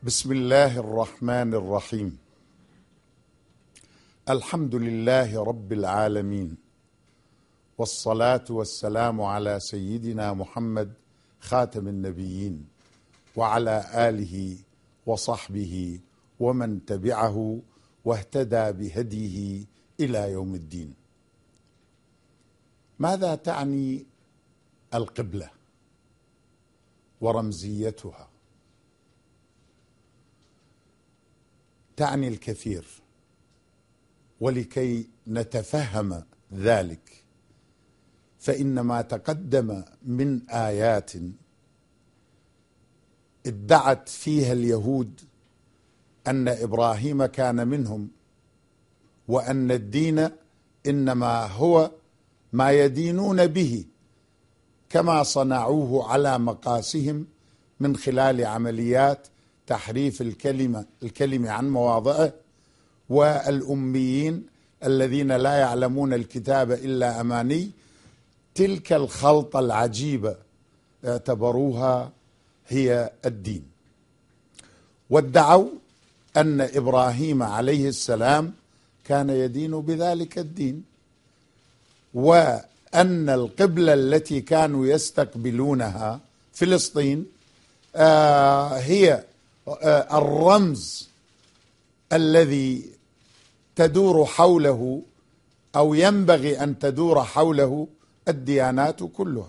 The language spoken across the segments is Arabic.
بسم الله الرحمن الرحيم. الحمد لله رب العالمين، والصلاة والسلام على سيدنا محمد خاتم النبيين وعلى آله وصحبه ومن تبعه واهتدى بهديه إلى يوم الدين. ماذا تعني القبلة ورمزيتها؟ تعني الكثير، ولكي نتفهم ذلك فإن ما تقدم من آيات ادعت فيها اليهود أن إبراهيم كان منهم، وأن الدين إنما هو ما يدينون به كما صنعوه على مقاسهم من خلال عمليات تحريف الكلمة عن مواضعه، والأميين الذين لا يعلمون الكتاب إلا أماني. تلك الخلطة العجيبة اعتبروها هي الدين، وادعوا أن إبراهيم عليه السلام كان يدين بذلك الدين، وأن القبلة التي كانوا يستقبلونها فلسطين هي الرمز الذي تدور حوله أو ينبغي أن تدور حوله الديانات كلها.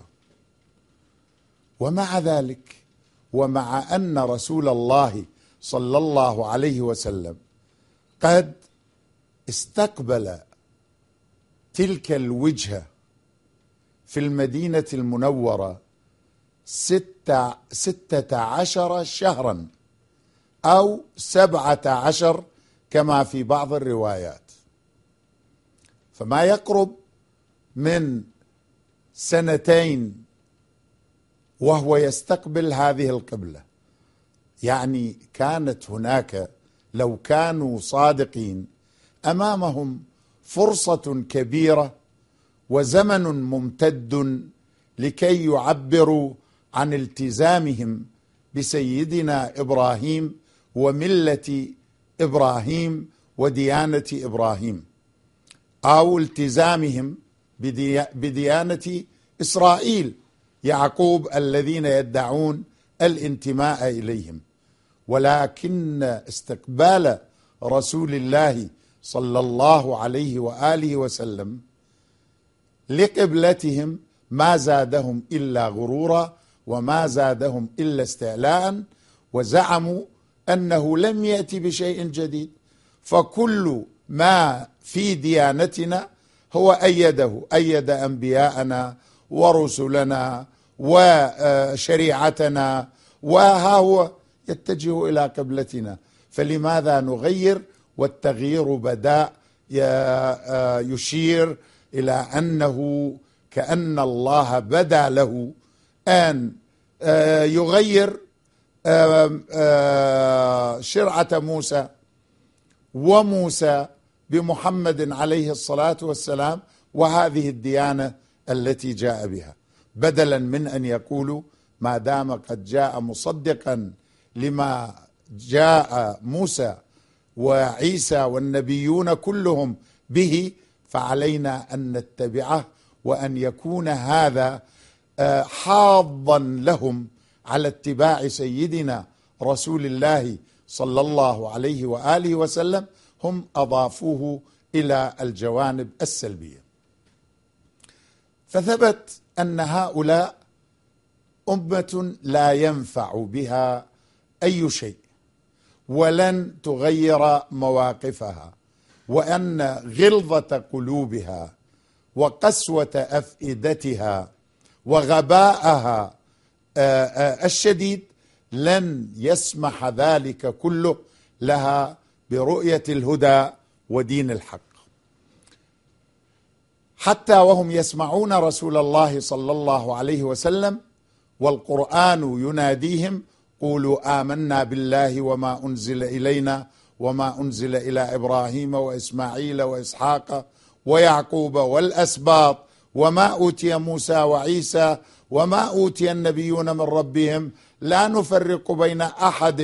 ومع ذلك، ومع أن رسول الله صلى الله عليه وسلم قد استقبل تلك الوجهة في المدينة المنورة 16 شهرا أو 17 كما في بعض الروايات، فما يقرب من 2 وهو يستقبل هذه القبلة. يعني كانت هناك، لو كانوا صادقين، أمامهم فرصة كبيرة وزمن ممتد لكي يعبروا عن التزامهم بسيدنا إبراهيم وملة إبراهيم وديانة إبراهيم، أو التزامهم بديانة إسرائيل يعقوب الذين يدعون الانتماء إليهم. ولكن استقبال رسول الله صلى الله عليه وآله وسلم لقبلتهم ما زادهم إلا غرورا، وما زادهم إلا استعلاء، وزعموا أنه لم يأتي بشيء جديد، فكل ما في ديانتنا هو أيد أنبياءنا ورسلنا وشريعتنا، وها هو يتجه إلى قبلتنا، فلماذا نغير؟ والتغيير بدأ يشير إلى أنه كأن الله بدا له أن يغير شرعة موسى، وموسى بمحمد عليه الصلاة والسلام، وهذه الديانة التي جاء بها، بدلا من أن يقولوا ما دام قد جاء مصدقا لما جاء موسى وعيسى والنبيون كلهم به، فعلينا أن نتبعه، وأن يكون هذا حاضا لهم على اتباع سيدنا رسول الله صلى الله عليه وآله وسلم. هم أضافوه إلى الجوانب السلبية، فثبت أن هؤلاء أمة لا ينفع بها أي شيء، ولن تغير مواقفها، وأن غلظة قلوبها وقسوة أفئدتها وغباءها الشديد لن يسمح ذلك كله لها برؤية الهدى ودين الحق. حتى وهم يسمعون رسول الله صلى الله عليه وسلم والقرآن يناديهم: قولوا آمنا بالله وما أنزل إلينا وما أنزل إلى إبراهيم وإسماعيل وإسحاق ويعقوب والأسباط وما أوتي موسى وعيسى وما أوتي النبيون من ربهم لا نفرق بين أحد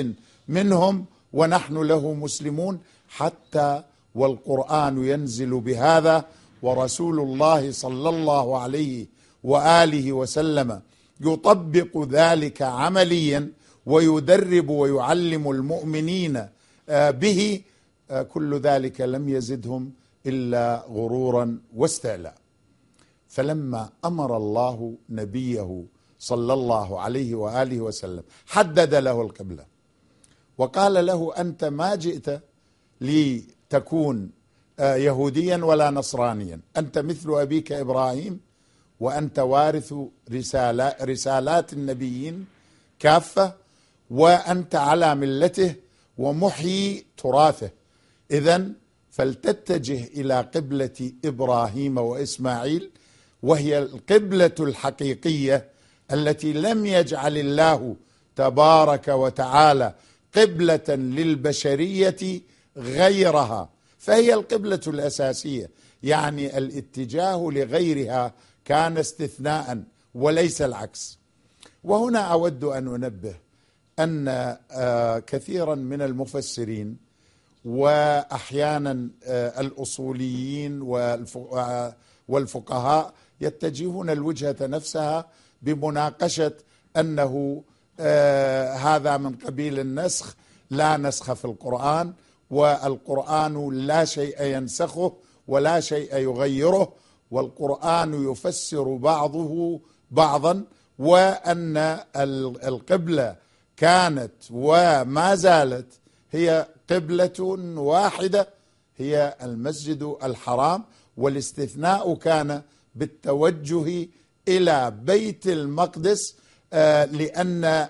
منهم ونحن له مسلمون، حتى والقرآن ينزل بهذا، ورسول الله صلى الله عليه وآله وسلم يطبق ذلك عمليا ويدرب ويعلم المؤمنين به. كل ذلك لم يزدهم إلا غرورا واستعلاء. فلما أمر الله نبيه صلى الله عليه وآله وسلم حدد له القبلة وقال له: أنت ما جئت لتكون يهوديا ولا نصرانيا، أنت مثل أبيك إبراهيم، وأنت وارث رسالات النبيين كافة، وأنت على ملته ومحيي تراثه. إذن فلتتجه إلى قبلة إبراهيم وإسماعيل، وهي القبلة الحقيقية التي لم يجعل الله تبارك وتعالى قبلة للبشرية غيرها، فهي القبلة الأساسية. يعني الاتجاه لغيرها كان استثناء وليس العكس. وهنا أود أن أنبه أن كثيرا من المفسرين وأحيانا الأصوليين والفقهاء يتجهون الوجهة نفسها بمناقشة أنه هذا من قبيل النسخ، لا نسخ في القرآن، والقرآن لا شيء ينسخه ولا شيء يغيره، والقرآن يفسر بعضه بعضا، وأن القبلة كانت وما زالت هي قبلة واحدة، هي المسجد الحرام، والاستثناء كان بالتوجه إلى بيت المقدس، لأن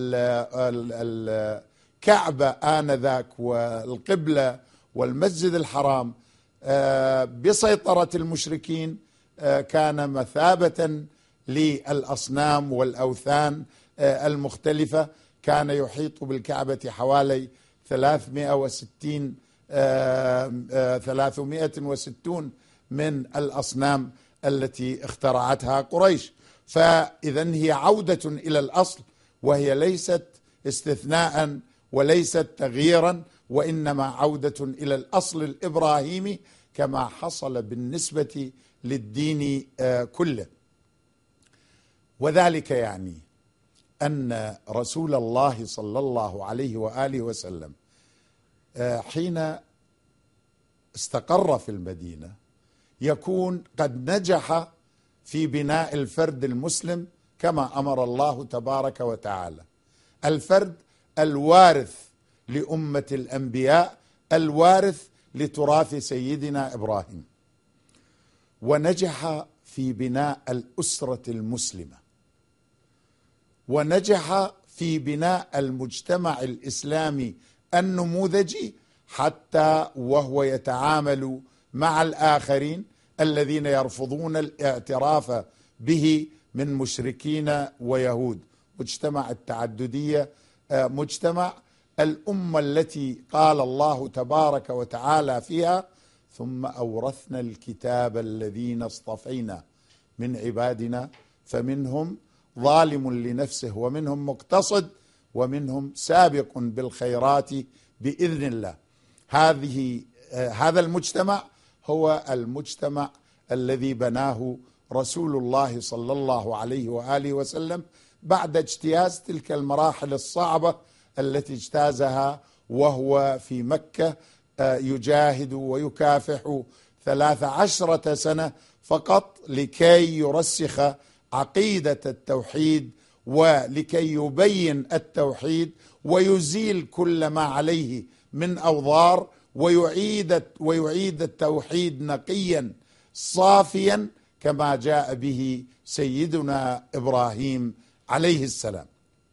الكعبة آنذاك والقبلة والمسجد الحرام بسيطرة المشركين كان مثابة للأصنام والأوثان المختلفة. كان يحيط بالكعبة حوالي 360 من الأصنام التي اخترعتها قريش. فإذن هي عودة إلى الأصل، وهي ليست استثناء وليست تغييرا، وإنما عودة إلى الأصل الإبراهيمي كما حصل بالنسبة للدين كله. وذلك يعني أن رسول الله صلى الله عليه وآله وسلم حين استقر في المدينة يكون قد نجح في بناء الفرد المسلم كما أمر الله تبارك وتعالى، الفرد الوارث لأمة الأنبياء، الوارث لتراث سيدنا إبراهيم، ونجح في بناء الأسرة المسلمة، ونجح في بناء المجتمع الإسلامي النموذجي، حتى وهو يتعامل مع الآخرين الذين يرفضون الاعتراف به من مشركين ويهود. مجتمع التعددية، مجتمع الأمة التي قال الله تبارك وتعالى فيها: ثم أورثنا الكتاب الذين اصطفينا من عبادنا فمنهم ظالم لنفسه ومنهم مقتصد ومنهم سابق بالخيرات بإذن الله. هذا المجتمع هو المجتمع الذي بناه رسول الله صلى الله عليه وآله وسلم بعد اجتياز تلك المراحل الصعبة التي اجتازها وهو في مكة يجاهد ويكافح 13 سنة فقط لكي يرسخ عقيدة التوحيد ولكي يبين التوحيد ويزيل كل ما عليه من أوضار ويعيد التوحيد نقيا صافيا كما جاء به سيدنا إبراهيم عليه السلام.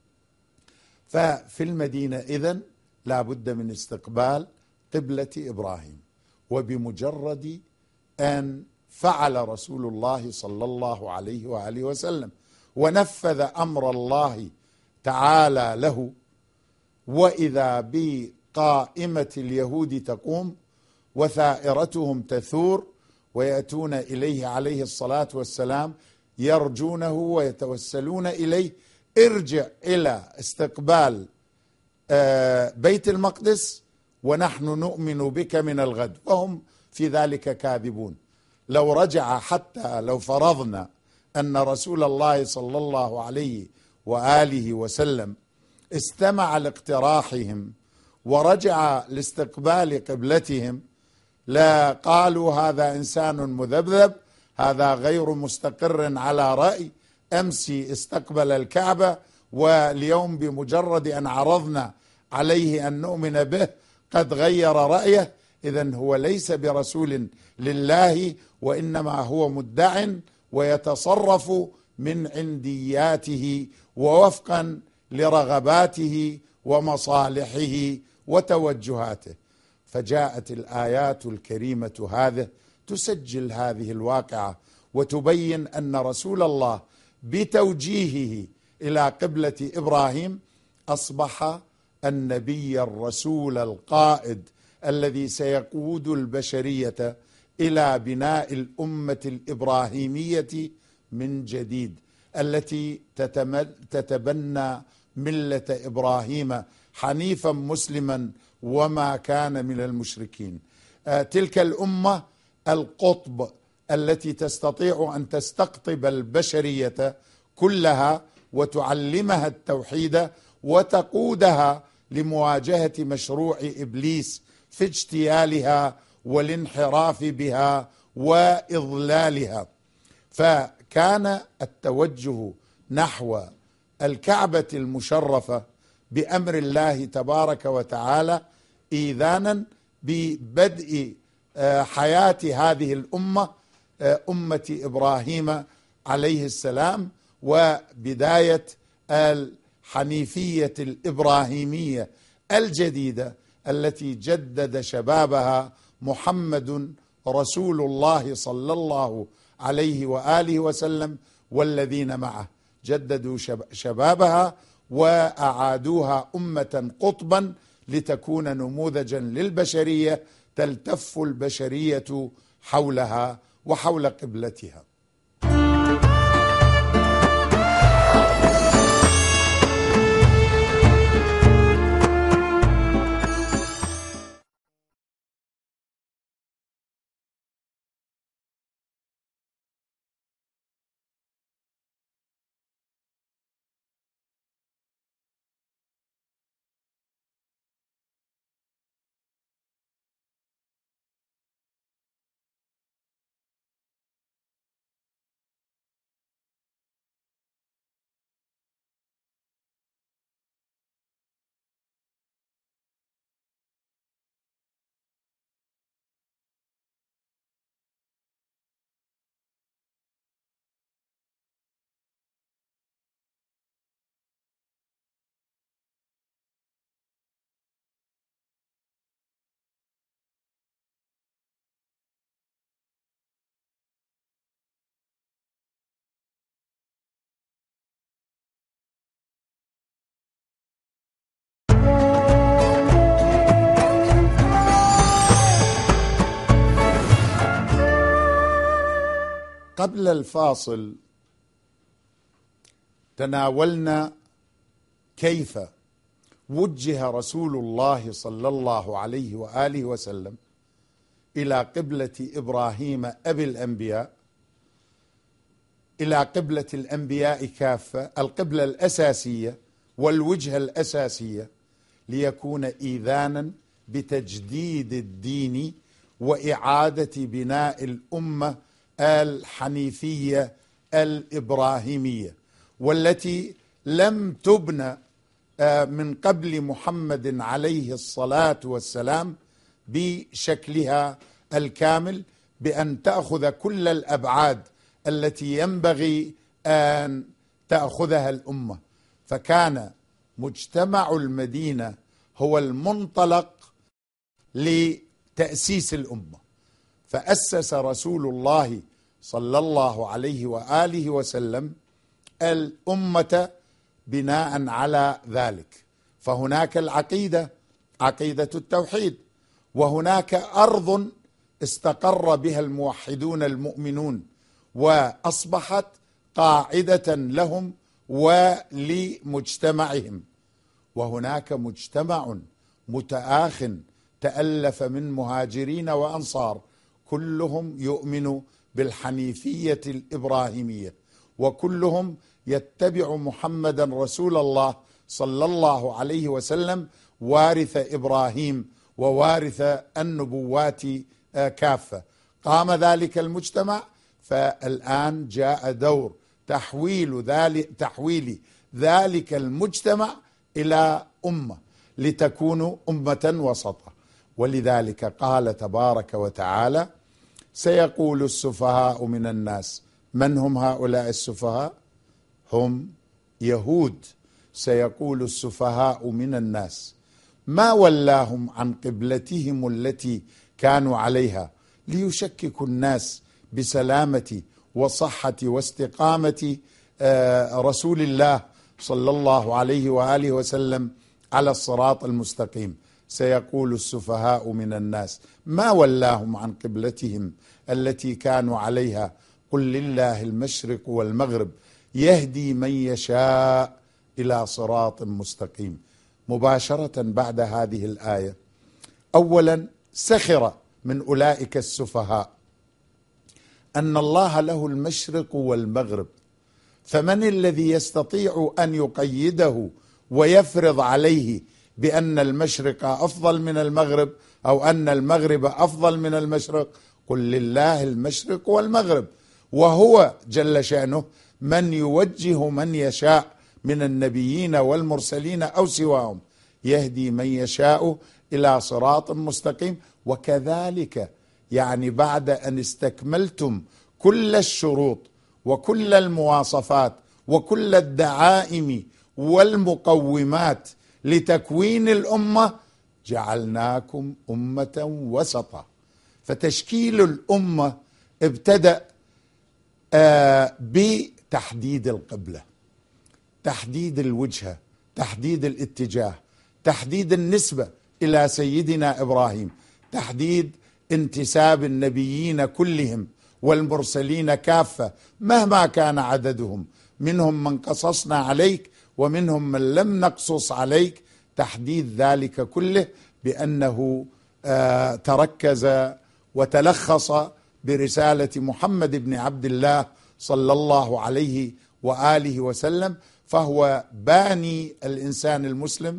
ففي المدينة إذن لا بد من استقبال قبلة إبراهيم، وبمجرد أن فعل رسول الله صلى الله عليه وآله وسلم ونفذ أمر الله تعالى له، وإذا بقائمة اليهود تقوم وثائرتهم تثور ويأتون إليه عليه الصلاة والسلام يرجونه ويتوسلون إليه: ارجع إلى استقبال بيت المقدس ونحن نؤمن بك من الغد، وهم في ذلك كاذبون. لو رجع، حتى لو فرضنا أن رسول الله صلى الله عليه وآله وسلم استمع لاقتراحهم ورجع لاستقبال قبلتهم، لا قالوا هذا إنسان مذبذب، هذا غير مستقر على رأي، أمس استقبل الكعبة واليوم بمجرد أن عرضنا عليه أن نؤمن به قد غير رأيه. إذن هو ليس برسول لله، وإنما هو مدع ويتصرف من عندياته ووفقا لرغباته ومصالحه وتوجهاته. فجاءت الآيات الكريمة هذه تسجل هذه الواقعة وتبين أن رسول الله بتوجيهه إلى قبلة إبراهيم أصبح النبي الرسول القائد الذي سيقود البشرية إلى بناء الأمة الإبراهيمية من جديد، التي تتبنى ملة إبراهيم حنيفا مسلما وما كان من المشركين. تلك الأمة القطب التي تستطيع أن تستقطب البشرية كلها وتعلمها التوحيد وتقودها لمواجهة مشروع إبليس في اجتيالها والانحراف بها وإضلالها. فكان التوجه نحو الكعبة المشرفة بأمر الله تبارك وتعالى إيذانا ببدء حياة هذه الأمة، أمة إبراهيم عليه السلام، وبداية الحنيفية الإبراهيمية الجديدة التي جدد شبابها محمد رسول الله صلى الله عليه وآله وسلم والذين معه، جددوا شبابها وأعادوها أمة قطبا لتكون نموذجا للبشرية تلتف البشرية حولها وحول قبلتها. قبل الفاصل تناولنا كيف وجه رسول الله صلى الله عليه وآله وسلم إلى قبلة إبراهيم أبي الأنبياء، إلى قبلة الأنبياء كافة، القبلة الأساسية والوجهة الأساسية، ليكون إيذانا بتجديد الدين وإعادة بناء الأمة الحنيفية الإبراهيمية، والتي لم تبنى من قبل محمد عليه الصلاة والسلام بشكلها الكامل، بأن تأخذ كل الأبعاد التي ينبغي أن تأخذها الأمة. فكان مجتمع المدينة هو المنطلق لتأسيس الأمة، فأسس رسول الله صلى الله عليه وآله وسلم الأمة بناء على ذلك. فهناك العقيدة، عقيدة التوحيد، وهناك أرض استقر بها الموحدون المؤمنون وأصبحت قاعدة لهم ولمجتمعهم، وهناك مجتمع متآخٍ تألف من مهاجرين وأنصار كلهم يؤمن بالحنيفية الإبراهيمية، وكلهم يتبع محمدا رسول الله صلى الله عليه وسلم وارث إبراهيم ووارث النبوات كافة. قام ذلك المجتمع، فالآن جاء دور تحويل ذلك المجتمع إلى أمة لتكون أمة وسطا. ولذلك قال تبارك وتعالى: سيقول السفهاء من الناس. من هم هؤلاء السفهاء؟ هم يهود. سيقول السفهاء من الناس ما ولاهم عن قبلتهم التي كانوا عليها، ليشككوا الناس بسلامة وصحة واستقامة رسول الله صلى الله عليه وآله وسلم على الصراط المستقيم. سيقول السفهاء من الناس ما ولاهم عن قبلتهم التي كانوا عليها قل لله المشرق والمغرب يهدي من يشاء إلى صراط مستقيم. مباشرة بعد هذه الآية أولا سخر من أولئك السفهاء أن الله له المشرق والمغرب، فمن الذي يستطيع أن يقيده ويفرض عليه بأن المشرق أفضل من المغرب أو أن المغرب أفضل من المشرق؟ قل لله المشرق والمغرب، وهو جل شأنه من يوجه من يشاء من النبيين والمرسلين أو سواهم، يهدي من يشاء إلى صراط مستقيم. وكذلك يعني بعد أن استكملتم كل الشروط وكل المواصفات وكل الدعائم والمقومات لتكوين الأمة، جعلناكم أمة وسطا. فتشكيل الأمة ابتدأ بتحديد القبلة، تحديد الوجهة، تحديد الاتجاه، تحديد النسبة إلى سيدنا إبراهيم، تحديد انتساب النبيين كلهم والمرسلين كافة مهما كان عددهم، منهم من قصصنا عليك ومنهم من لم نقصص عليك. تحديد ذلك كله بأنه تركز وتلخص برسالة محمد بن عبد الله صلى الله عليه وآله وسلم، فهو باني الإنسان المسلم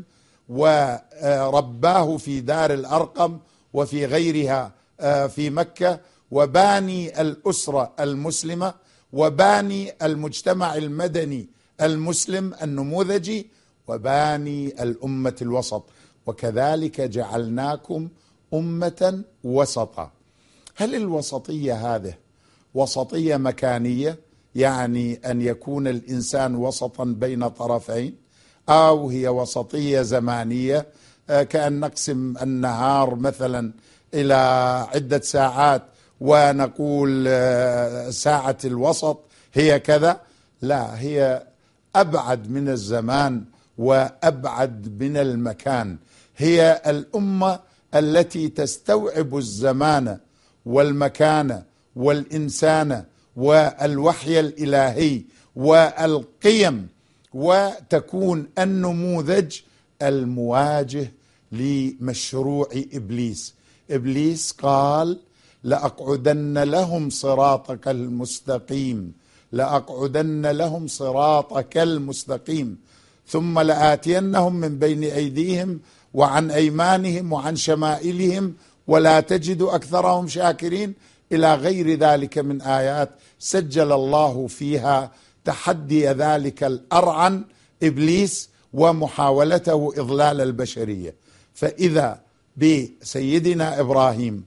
ورباه في دار الأرقم وفي غيرها في مكة، وباني الأسرة المسلمة، وباني المجتمع المدني المسلم النموذجي، وباني الأمة الوسط. وكذلك جعلناكم أمة وسطا. هل الوسطية هذه وسطية مكانية، يعني أن يكون الإنسان وسطا بين طرفين، أو هي وسطية زمانية كأن نقسم النهار مثلا إلى عدة ساعات ونقول ساعة الوسط هي كذا؟ لا، هي أبعد من الزمان وأبعد من المكان. هي الأمة التي تستوعب الزمان والمكان والإنسان والوحي الإلهي والقيم، وتكون النموذج المواجه لمشروع إبليس. إبليس قال لأقعدن لهم صراطك المستقيم، لأقعدن لهم صراطك المستقيم، ثم لآتينهم من بين أيديهم وعن أيمانهم وعن شمائلهم ولا تجد أكثرهم شاكرين، إلى غير ذلك من آيات سجل الله فيها تحدي ذلك الأرعن إبليس ومحاولته إضلال البشرية. فإذا بسيدنا إبراهيم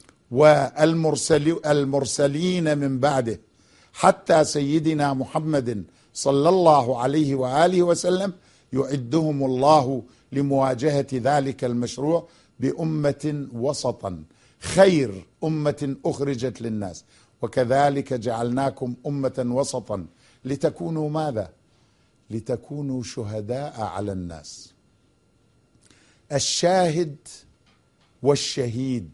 والمرسلين من بعده حتى سيدنا محمد صلى الله عليه وآله وسلم، يعدهم الله لمواجهة ذلك المشروع بأمة وسطا، خير أمة أخرجت للناس. وكذلك جعلناكم أمة وسطا لتكونوا ماذا؟ لتكونوا شهداء على الناس. الشاهد والشهيد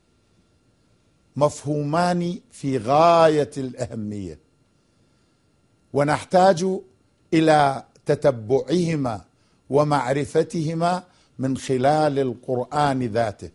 مفهومان في غاية الأهمية، ونحتاج إلى تتبعهما ومعرفتهما من خلال القرآن ذاته.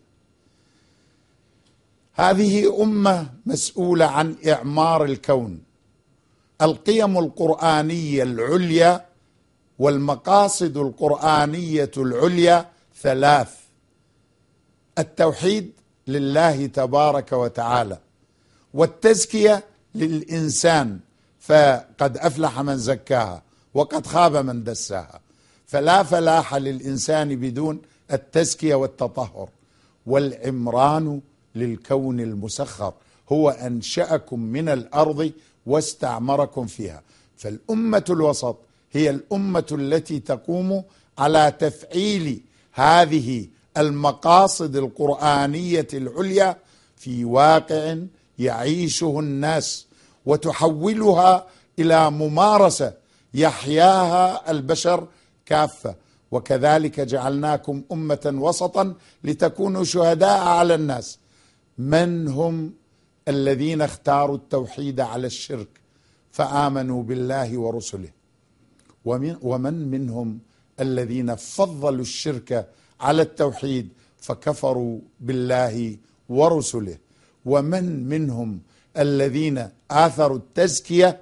هذه أمة مسؤولة عن إعمار الكون. القيم القرآنية العليا والمقاصد القرآنية العليا ثلاث: التوحيد لله تبارك وتعالى، والتزكية للإنسان، فقد أفلح من زكاها وقد خاب من دساها، فلا فلاح للإنسان بدون التزكية والتطهر. والعمران للكون المسخر، هو أنشأكم من الأرض واستعمركم فيها. فالأمة الوسط هي الأمة التي تقوم على تفعيل هذه المقاصد القرآنية العليا في واقع يعيشه الناس، وتحولها إلى ممارسة يحياها البشر كافة. وكذلك جعلناكم أمة وسطا لتكونوا شهداء على الناس. من هم الذين اختاروا التوحيد على الشرك فآمنوا بالله ورسله؟ ومن منهم الذين فضلوا الشرك على التوحيد فكفروا بالله ورسله؟ ومن منهم الذين آثروا التزكية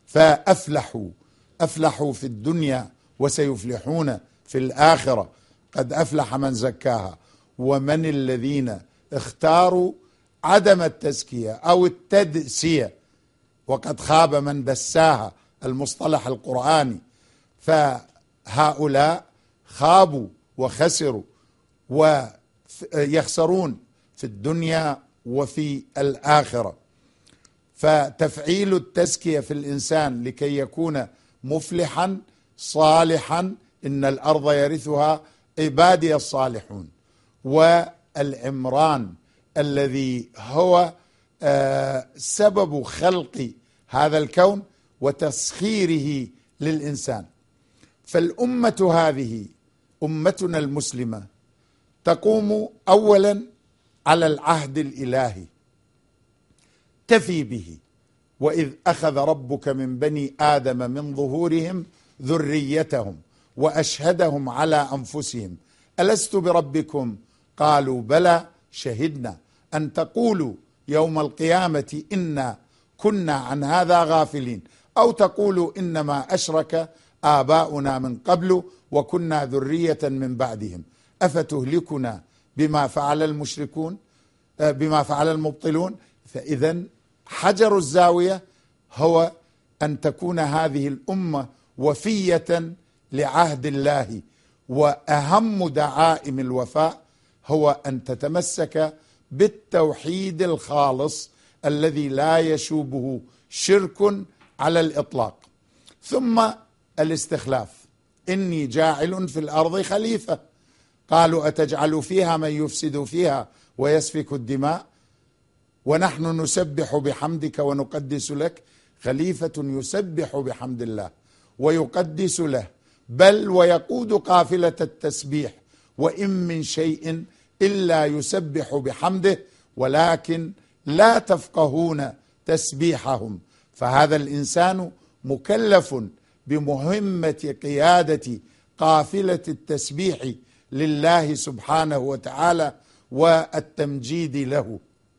فأفلحوا في الدنيا وسيفلحون في الآخرة، قد أفلح من زكاها؟ ومن الذين اختاروا عدم التزكية أو التدسية وقد خاب من دساها، المصطلح القرآني، فهؤلاء خابوا وخسروا ويخسرون في الدنيا وفي الآخرة. فتفعيل التزكية في الإنسان لكي يكون مفلحا صالحا، إن الأرض يرثها عبادي الصالحون. والعمران الذي هو سبب خلق هذا الكون وتسخيره للإنسان. فالأمة هذه أمتنا المسلمة تقوم أولا على العهد الإلهي، تفي به: وإذ أخذ ربك من بني آدم من ظهورهم ذريتهم وأشهدهم على أنفسهم ألست بربكم قالوا بلى شهدنا أن تقولوا يوم القيامة إنا كنا عن هذا غافلين، أو تقولوا إنما أشرك آباؤنا من قبل وكنا ذرية من بعدهم أفتهلكنا بما فعل المشركون بما فعل المبطلون. فإذا حجر الزاوية هو أن تكون هذه الأمة وفية لعهد الله، وأهم دعائم الوفاء هو أن تتمسك بالتوحيد الخالص الذي لا يشوبه شرك على الإطلاق. ثم الاستخلاف: إني جاعل في الأرض خليفة، قالوا أتجعل فيها من يفسد فيها ويسفك الدماء ونحن نسبح بحمدك ونقدس لك. خليفة يسبح بحمد الله ويقدس له، بل ويقود قافلة التسبيح، وإن من شيء إلا يسبح بحمده ولكن لا تفقهون تسبيحهم. فهذا الإنسان مكلف بمهمة قيادة قافلة التسبيح لله سبحانه وتعالى والتمجيد له.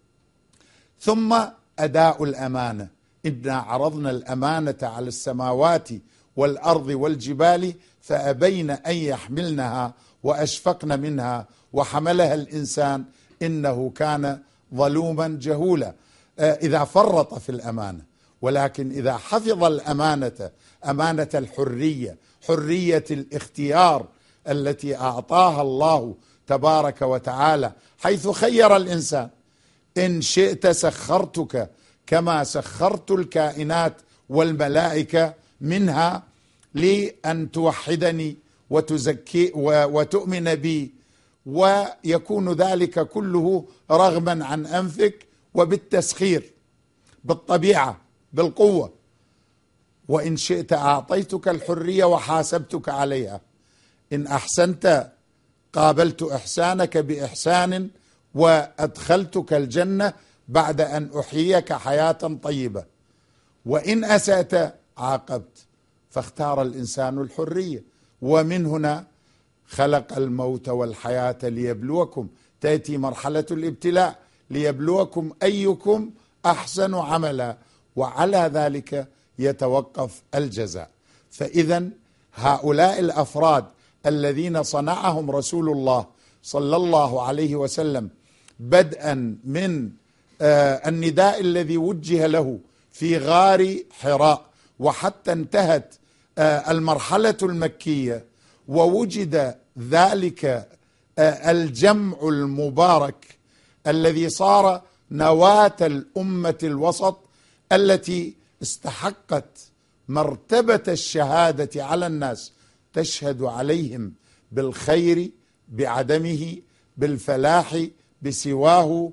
ثم أداء الأمانة: إنا عرضنا الأمانة على السماوات والأرض والجبال فأبين أن يحملنها وأشفقن منها وحملها الإنسان إنه كان ظلوما جهولا. إذا فرط في الأمانة، ولكن إذا حفظ الأمانة، أمانة الحرية، حرية الاختيار التي أعطاها الله تبارك وتعالى، حيث خير الإنسان: إن شئت سخرتك كما سخرت الكائنات والملائكة منها لأن توحدني وتزكي وتؤمن بي، ويكون ذلك كله رغما عن أنفك وبالتسخير بالطبيعة بالقوة. وإن شئت أعطيتك الحرية وحاسبتك عليها. إن أحسنت قابلت إحسانك بإحسان وأدخلتك الجنة بعد أن أحييك حياة طيبة. وإن أسأت عاقبت. فاختار الإنسان الحرية. ومن هنا خلق الموت والحياة ليبلوكم، تأتي مرحلة الابتلاء ليبلوكم أيكم أحسن عملا، وعلى ذلك يتوقف الجزاء. فإذا هؤلاء الأفراد الذين صنعهم رسول الله صلى الله عليه وسلم، بدءا من النداء الذي وجه له في غار حراء، وحتى انتهت المرحلة المكية ووجد ذلك الجمع المبارك الذي صار نواة الأمة الوسط التي استحقت مرتبة الشهادة على الناس، تشهد عليهم بالخير بعدمه، بالفلاح بسواه،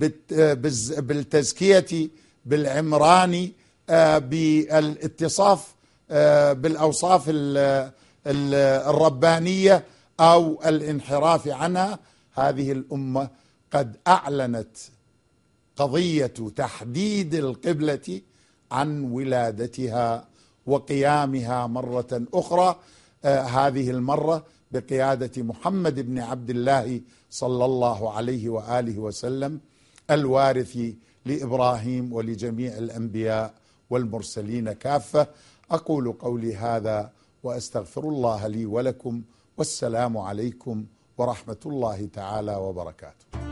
بالتزكية بالعمران، بالاتصاف بالأوصاف الربانية أو الانحراف عنها. هذه الأمة قد أعلنت قضية تحديد القبلة عن ولادتها وقيامها مرة أخرى، هذه المرة بقيادة محمد بن عبد الله صلى الله عليه وآله وسلم، الوارث لإبراهيم ولجميع الأنبياء والمرسلين كافة. أقول قولي هذا وأستغفر الله لي ولكم، والسلام عليكم ورحمة الله تعالى وبركاته.